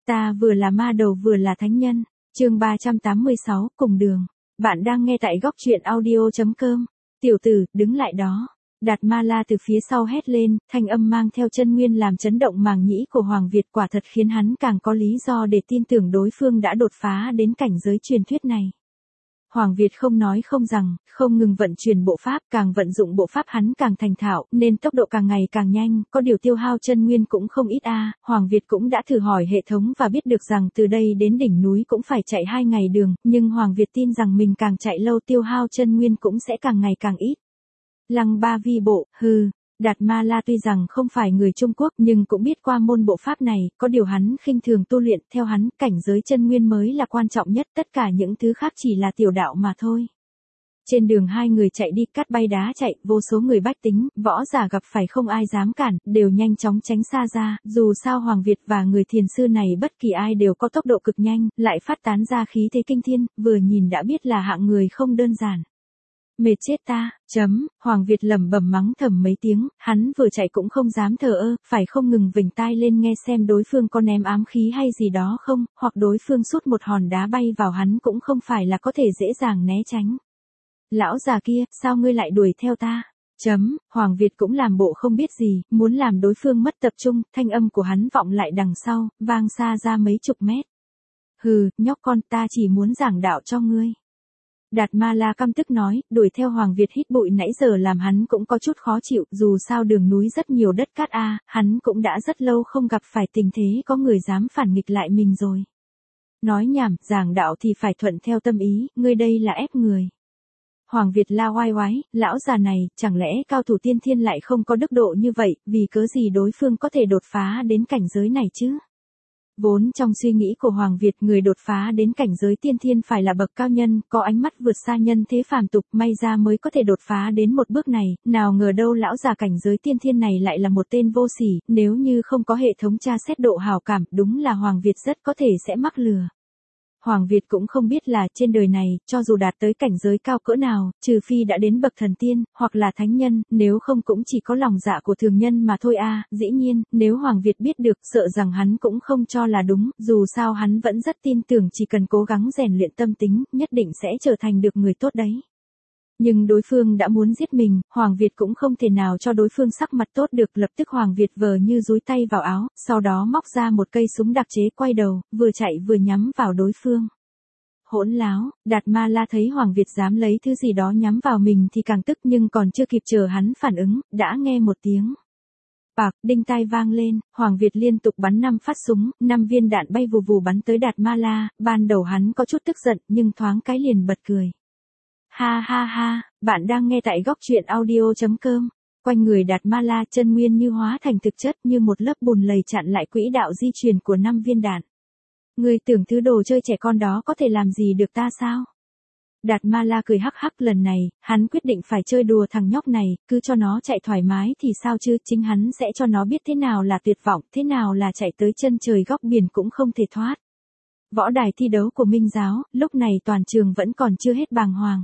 Ta vừa là ma đầu vừa là thánh nhân. Chương 386, cùng đường. Bạn đang nghe tại góc truyện audio.com. Tiểu tử, đứng lại đó. Đạt Ma La từ phía sau hét lên, thanh âm mang theo chân nguyên làm chấn động màng nhĩ của Hoàng Việt, quả thật khiến hắn càng có lý do để tin tưởng đối phương đã đột phá đến cảnh giới truyền thuyết này. Hoàng Việt không nói không rằng, không ngừng vận chuyển bộ pháp, càng vận dụng bộ pháp hắn càng thành thạo, nên tốc độ càng ngày càng nhanh, có điều tiêu hao chân nguyên cũng không ít a. Hoàng Việt cũng đã thử hỏi hệ thống và biết được rằng từ đây đến đỉnh núi cũng phải chạy 2 ngày đường, nhưng Hoàng Việt tin rằng mình càng chạy lâu tiêu hao chân nguyên cũng sẽ càng ngày càng ít. Lăng Ba Vi Bộ, hừ. Đạt Ma La tuy rằng không phải người Trung Quốc nhưng cũng biết qua môn bộ pháp này, có điều hắn khinh thường tu luyện, theo hắn, cảnh giới chân nguyên mới là quan trọng nhất, tất cả những thứ khác chỉ là tiểu đạo mà thôi. Trên đường hai người chạy đi, cát bay đá chạy, vô số người bách tính, võ giả gặp phải không ai dám cản, đều nhanh chóng tránh xa ra, dù sao Hoàng Việt và người thiền sư này bất kỳ ai đều có tốc độ cực nhanh, lại phát tán ra khí thế kinh thiên, vừa nhìn đã biết là hạng người không đơn giản. Mệt chết ta, Hoàng Việt lẩm bẩm mắng thầm mấy tiếng, hắn vừa chạy cũng không dám thờ ơ, phải không ngừng vểnh tai lên nghe xem đối phương có ném ám khí hay gì đó không, hoặc đối phương sút một hòn đá bay vào hắn cũng không phải là có thể dễ dàng né tránh. Lão già kia, sao ngươi lại đuổi theo ta? Hoàng Việt cũng làm bộ không biết gì, muốn làm đối phương mất tập trung, thanh âm của hắn vọng lại đằng sau, vang xa ra mấy chục mét. Hừ, nhóc con, ta chỉ muốn giảng đạo cho ngươi. Đạt Ma La căm tức nói, đuổi theo Hoàng Việt hít bụi nãy giờ làm hắn cũng có chút khó chịu, dù sao đường núi rất nhiều đất cát hắn cũng đã rất lâu không gặp phải tình thế có người dám phản nghịch lại mình rồi. Nói nhảm, giảng đạo thì phải thuận theo tâm ý, ngươi đây là ép người. Hoàng Việt la oai oái, lão già này, chẳng lẽ cao thủ tiên thiên lại không có đức độ như vậy, vì cớ gì đối phương có thể đột phá đến cảnh giới này chứ? Vốn trong suy nghĩ của Hoàng Việt, người đột phá đến cảnh giới tiên thiên phải là bậc cao nhân, có ánh mắt vượt xa nhân thế phàm tục, may ra mới có thể đột phá đến một bước này, nào ngờ đâu lão già cảnh giới tiên thiên này lại là một tên vô sỉ, nếu như không có hệ thống tra xét độ hào cảm, đúng là Hoàng Việt rất có thể sẽ mắc lừa. Hoàng Việt cũng không biết là trên đời này, cho dù đạt tới cảnh giới cao cỡ nào, trừ phi đã đến bậc thần tiên, hoặc là thánh nhân, nếu không cũng chỉ có lòng dạ của thường nhân mà thôi dĩ nhiên, nếu Hoàng Việt biết được, sợ rằng hắn cũng không cho là đúng, dù sao hắn vẫn rất tin tưởng chỉ cần cố gắng rèn luyện tâm tính, nhất định sẽ trở thành được người tốt đấy. Nhưng đối phương đã muốn giết mình, Hoàng Việt cũng không thể nào cho đối phương sắc mặt tốt được, lập tức Hoàng Việt vờ như dúi tay vào áo, sau đó móc ra một cây súng đặc chế quay đầu, vừa chạy vừa nhắm vào đối phương. Hỗn láo, Đạt Ma La thấy Hoàng Việt dám lấy thứ gì đó nhắm vào mình thì càng tức, nhưng còn chưa kịp chờ hắn phản ứng, đã nghe một tiếng. Bạc, đinh tai vang lên, Hoàng Việt liên tục bắn 5 phát súng, 5 viên đạn bay vù vù bắn tới Đạt Ma La, ban đầu hắn có chút tức giận, nhưng thoáng cái liền bật cười. Ha ha ha, bạn đang nghe tại góc truyện audio.com. Quanh người Đạt Ma La chân nguyên như hóa thành thực chất, như một lớp bùn lầy chặn lại quỹ đạo di chuyển của 5 viên đạn. Ngươi tưởng thứ đồ chơi trẻ con đó có thể làm gì được ta sao? Đạt Ma La cười hắc hắc, lần này, hắn quyết định phải chơi đùa thằng nhóc này, cứ cho nó chạy thoải mái thì sao chứ, chính hắn sẽ cho nó biết thế nào là tuyệt vọng, thế nào là chạy tới chân trời góc biển cũng không thể thoát. Võ đài thi đấu của Minh giáo, lúc này toàn trường vẫn còn chưa hết bàng hoàng.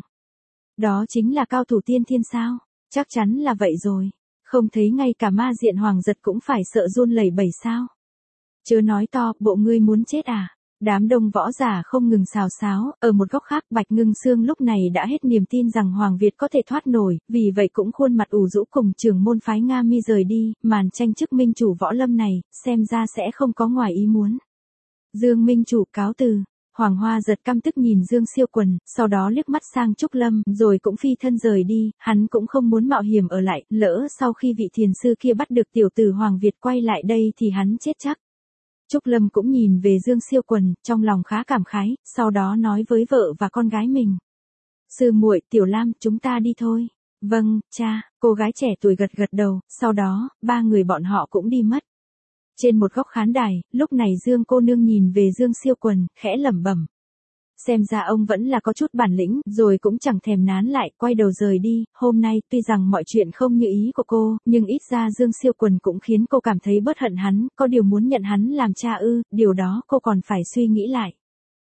Đó chính là cao thủ tiên thiên sao? Chắc chắn là vậy rồi. Không thấy ngay cả ma diện Hoàng Giật cũng phải sợ run lẩy bẩy sao? Chớ nói to, bộ ngươi muốn chết à? Đám đông võ giả không ngừng xào xáo, ở một góc khác Bạch Ngưng Sương lúc này đã hết niềm tin rằng Hoàng Việt có thể thoát nổi, vì vậy cũng khuôn mặt ủ rũ cùng trưởng môn phái Nga Mi rời đi, màn tranh chức minh chủ võ lâm này, xem ra sẽ không có ngoài ý muốn. Dương minh chủ cáo từ. Hoàng Hoa Giật căm tức nhìn Dương Siêu Quần, sau đó liếc mắt sang Trúc Lâm, rồi cũng phi thân rời đi, hắn cũng không muốn mạo hiểm ở lại, lỡ sau khi vị thiền sư kia bắt được tiểu tử Hoàng Việt quay lại đây thì hắn chết chắc. Trúc Lâm cũng nhìn về Dương Siêu Quần, trong lòng khá cảm khái, sau đó nói với vợ và con gái mình. Sư muội, Tiểu Lam, chúng ta đi thôi. Vâng, cha, cô gái trẻ tuổi gật gật đầu, sau đó, 3 người bọn họ cũng đi mất. Trên một góc khán đài, lúc này Dương cô nương nhìn về Dương Siêu Quần, khẽ lẩm bẩm. Xem ra ông vẫn là có chút bản lĩnh, rồi cũng chẳng thèm nán lại, quay đầu rời đi. Hôm nay, tuy rằng mọi chuyện không như ý của cô, nhưng ít ra Dương Siêu Quần cũng khiến cô cảm thấy bớt hận hắn, có điều muốn nhận hắn làm cha điều đó cô còn phải suy nghĩ lại.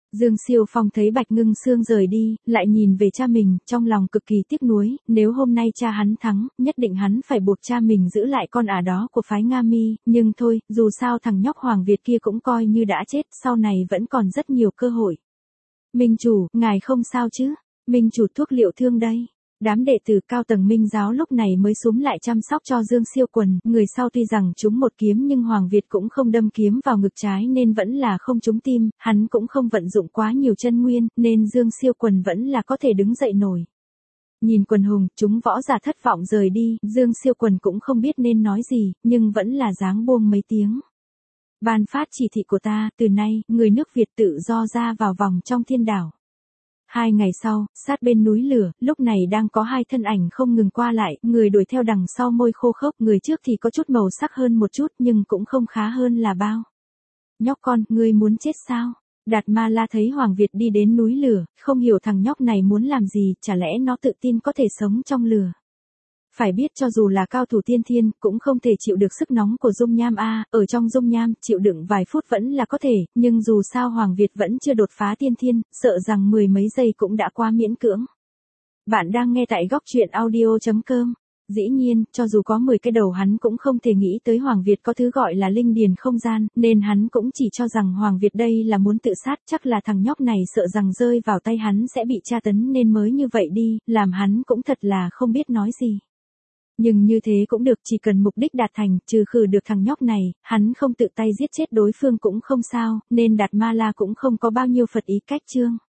Dương Siêu Phong thấy Bạch Ngưng Sương rời đi, lại nhìn về cha mình, trong lòng cực kỳ tiếc nuối, nếu hôm nay cha hắn thắng, nhất định hắn phải buộc cha mình giữ lại con ả đó của phái Nga Mi, nhưng thôi, dù sao thằng nhóc Hoàng Việt kia cũng coi như đã chết, sau này vẫn còn rất nhiều cơ hội. Minh chủ, ngài không sao chứ? Minh chủ thuốc liệu thương đây. Đám đệ tử cao tầng Minh giáo lúc này mới xúm lại chăm sóc cho Dương Siêu Quần, người sau tuy rằng trúng một kiếm nhưng Hoàng Việt cũng không đâm kiếm vào ngực trái nên vẫn là không trúng tim, hắn cũng không vận dụng quá nhiều chân nguyên, nên Dương Siêu Quần vẫn là có thể đứng dậy nổi. Nhìn quần hùng, chúng võ giả thất vọng rời đi, Dương Siêu Quần cũng không biết nên nói gì, nhưng vẫn là dáng buông mấy tiếng. Ban phát chỉ thị của ta, từ nay, người nước Việt tự do ra vào vòng trong thiên đảo. 2 ngày sau, sát bên núi lửa, lúc này đang có 2 thân ảnh không ngừng qua lại, người đuổi theo đằng sau môi khô khốc, người trước thì có chút màu sắc hơn một chút nhưng cũng không khá hơn là bao. Nhóc con, ngươi muốn chết sao? Đạt Ma La thấy Hoàng Việt đi đến núi lửa, không hiểu thằng nhóc này muốn làm gì, chả lẽ nó tự tin có thể sống trong lửa. Phải biết cho dù là cao thủ tiên thiên, cũng không thể chịu được sức nóng của dung nham a, ở trong dung nham, chịu đựng vài phút vẫn là có thể, nhưng dù sao Hoàng Việt vẫn chưa đột phá tiên thiên, sợ rằng 10 mấy giây cũng đã quá miễn cưỡng. Bạn đang nghe tại góc truyện audio.com. Dĩ nhiên, cho dù có 10 cái đầu hắn cũng không thể nghĩ tới Hoàng Việt có thứ gọi là linh điền không gian, nên hắn cũng chỉ cho rằng Hoàng Việt đây là muốn tự sát, chắc là thằng nhóc này sợ rằng rơi vào tay hắn sẽ bị tra tấn nên mới như vậy đi, làm hắn cũng thật là không biết nói gì. Nhưng như thế cũng được, chỉ cần mục đích đạt thành, trừ khử được thằng nhóc này, hắn không tự tay giết chết đối phương cũng không sao, nên Đạt Ma La cũng không có bao nhiêu phật ý cách chương.